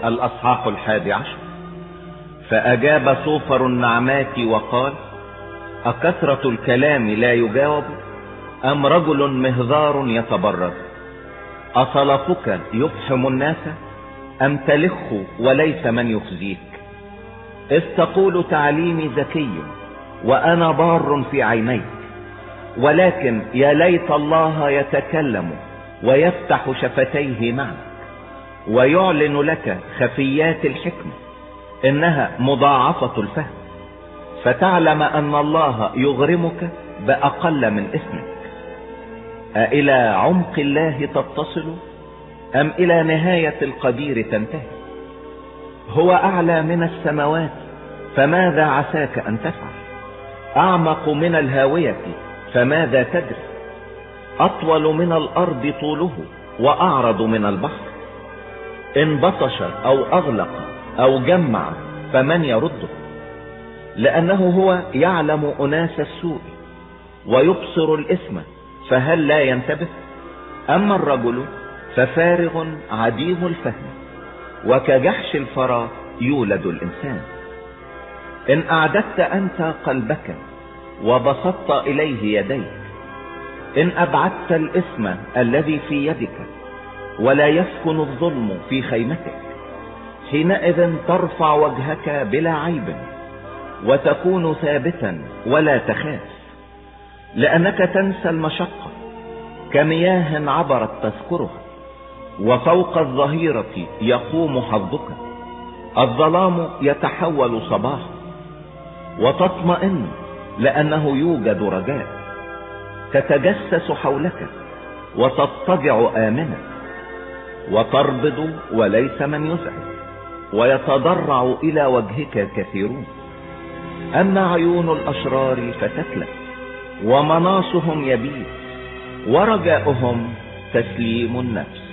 الأصحاح 11. فأجاب صوفر النعمات وقال: أكثرة الكلام لا يجاوب، أم رجل مهذار يتبرد؟ أصلفك يفحم الناس، أم تلخ وليس من يخزيك؟ إذ تقول تعليمي ذكي وأنا بار في عينيك، ولكن يا ليت الله يتكلم ويفتح شفتيه معك ويعلن لك خفيات الحكمة، إنها مضاعفة الفهم، فتعلم أن الله يغرمك بأقل من اسمك. أإلى عمق الله تتصل، أم إلى نهاية القدير تنتهي؟ هو أعلى من السماوات، فماذا عساك أن تفعل؟ أعمق من الهاوية، فماذا تدري؟ أطول من الأرض طوله، وأعرض من البحر. إن بطش أو أغلق أو جمع، فمن يرده؟ لأنه هو يعلم أناس السوء ويبصر الإثم، فهل لا ينتبه؟ أما الرجل ففارغ عديم الفهم، وكجحش الفرا يولد الإنسان. إن أعددت أنت قلبك وبسطت إليه يديك، إن أبعدت الإثم الذي في يدك ولا يسكن الظلم في خيمتك، حينئذ ترفع وجهك بلا عيب وتكون ثابتا ولا تخاف، لأنك تنسى المشقة كمياه عبرت تذكرها، وفوق الظهيرة يقوم حظك. الظلام يتحول صباحا، وتطمئن لأنه يوجد رجاء. تتجسس حولك وتضطجع آمنا، وتربض وليس من يزعج، ويتضرع إلى وجهك كثيرون. أما عيون الأشرار فتتلف، ومناصهم يبيد، ورجاؤهم تسليم النفس.